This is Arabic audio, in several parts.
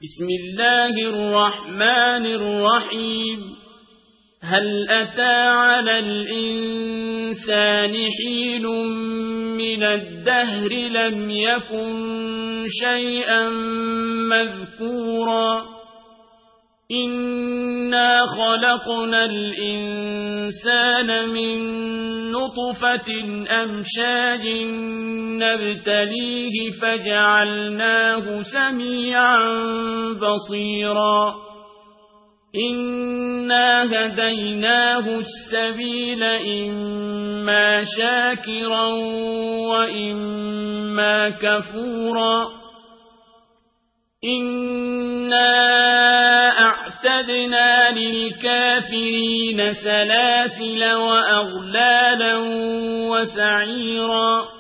بسم الله الرحمن الرحيم هل أتى على الإنسان حين من الدهر لم يكن شيئا مذكورا إنا خلقنا الإنسان من نطفة أمشاج نبتليه فجعلناه سميعا بصيرا إنا هديناه السبيل إما شاكرا وإما كفورا إنا أعتدنا للكافرين سلاسل وأغلالا وسعيرا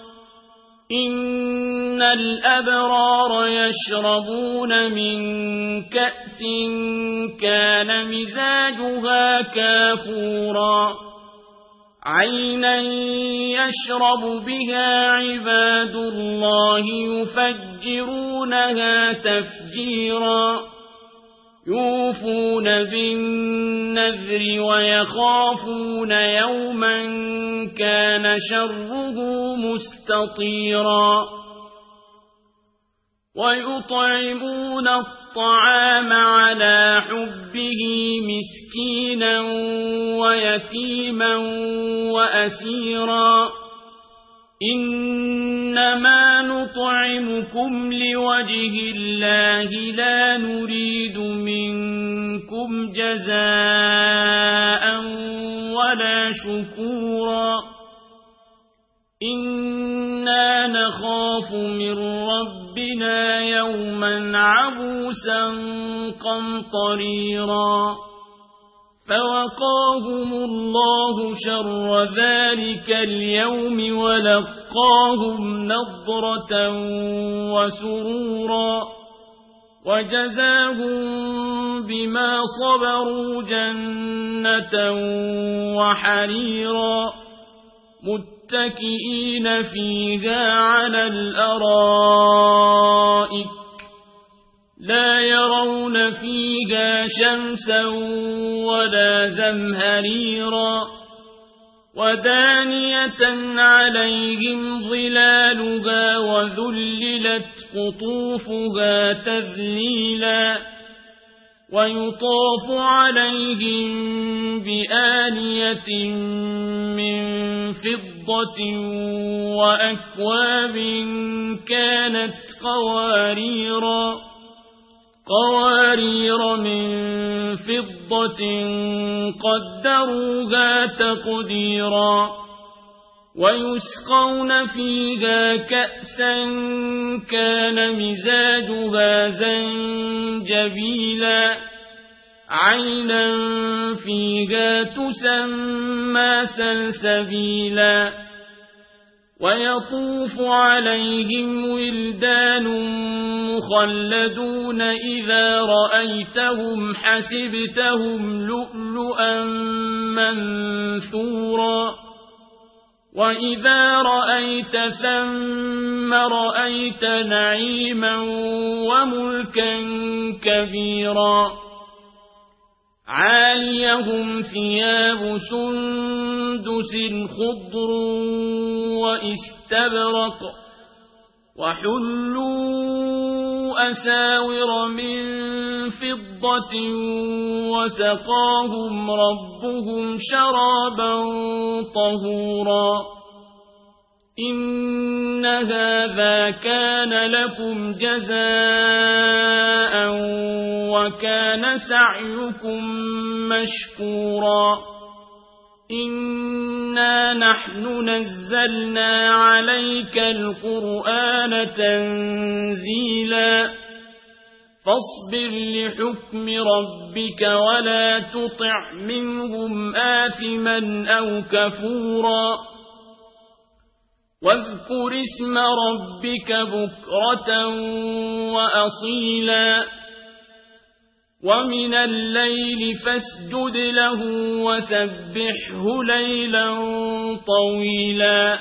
إن الأبرار يشربون من كأس كان مزاجها كافورا عينا يشرب بها عباد الله يفجرونها تفجيرا يوفون بالنذر ويخافون يوما كان شره مستطيرا ويطعمون الطعام على حبه مسكينا ويتيما وأسيرا إنما نطعمكم لوجه الله لا نريد منكم جزاء ولا شكورا إنا نخاف من ربنا يوما عبوسا قمطريرا فوقاهم الله شر ذلك اليوم ولقاهم نضرة وسرورا وجزاهم بما صبروا جنة وحريرا متكئين فيها على الأرائك لا يرون فيها شمسا ولا زمهريرا ودانية عليهم ظلالها وذللت قطوفها تذليلا ويطاف عليهم بآنية من فضة وأكواب كانت قوارير من فضة قدروها تقديرا ويسقون فيها كأسا كان مزاجها زنجبيلا عينا فيها تسمى سلسبيلا ويطوف عليهم ولدان مخلدون إذا رأيتهم حسبتهم لؤلؤا منثورا وإذا رأيت ثم رأيت نعيما وملكا كبيرا عاليهم ثياب سندس خضر وإستبرق وحلوا أساور من فضة وسقاهم ربهم شرابا طهورا إن هذا كان لكم جزاء وكان سعيكم مشكورا إنا نحن نزلنا عليك القرآن تنزيلا فاصبر لحكم ربك ولا تطع منهم آثما أو كفورا واذكر اسم ربك بكرة وأصيلا ومن الليل فاسجد له وسبحه ليلا طويلا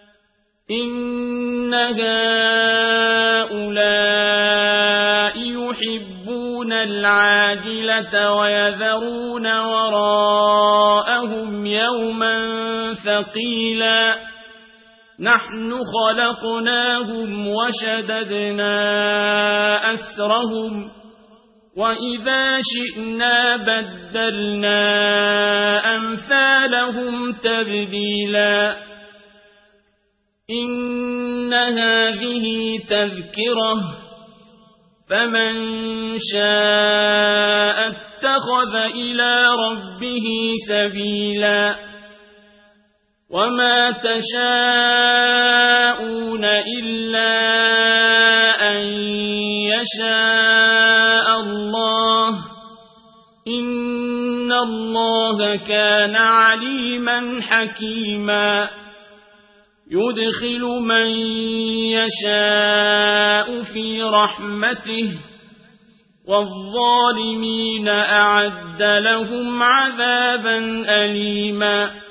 إن هؤلاء يحبون العاجلة ويذرون وراءهم يوما ثقيلا نحن خلقناهم وشددنا أسرهم وإذا شئنا بدلنا أمثالهم تبديلا إن هذه تذكرة فمن شاء اتخذ إلى ربه سبيلا وما تشاءون إلا أن يشاء الله إن الله كان عليما حكيما يدخل من يشاء في رحمته والظالمين أعد لهم عذابا أليما